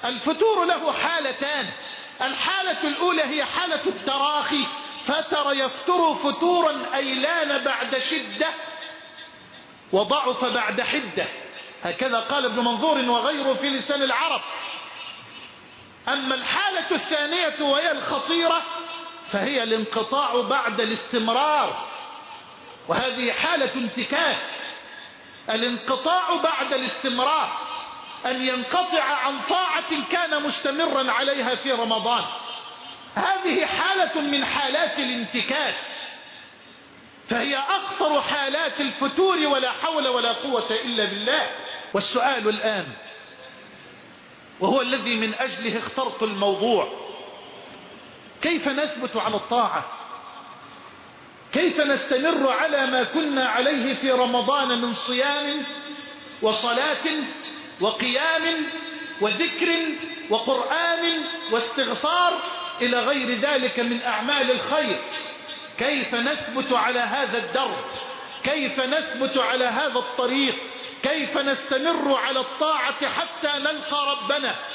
الفتور له حالتان. الحالة الأولى هي حالة التراخي، فتر يفتر فتورا أي لان بعد شدة وضعف بعد حدة، هكذا قال ابن منظور وغيره في لسان العرب. أما الحالة الثانية وهي الخطيرة فهي الانقطاع بعد الاستمرار، وهذه حالة انتكاس. الانقطاع بعد الاستمرار أن ينقطع عن طاعة كان مستمرا عليها في رمضان، هذه حالة من حالات الانتكاس، فهي أخطر حالات الفتور، ولا حول ولا قوة إلا بالله. والسؤال الآن، وهو الذي من أجله اخترت الموضوع، كيف نثبت على الطاعة؟ كيف نستمر على ما كنا عليه في رمضان من صيام وصلاة وقيام وذكر وقرآن واستغفار إلى غير ذلك من أعمال الخير؟ كيف نثبت على هذا الدرب؟ كيف نثبت على هذا الطريق؟ كيف نستمر على الطاعة حتى نلقى ربنا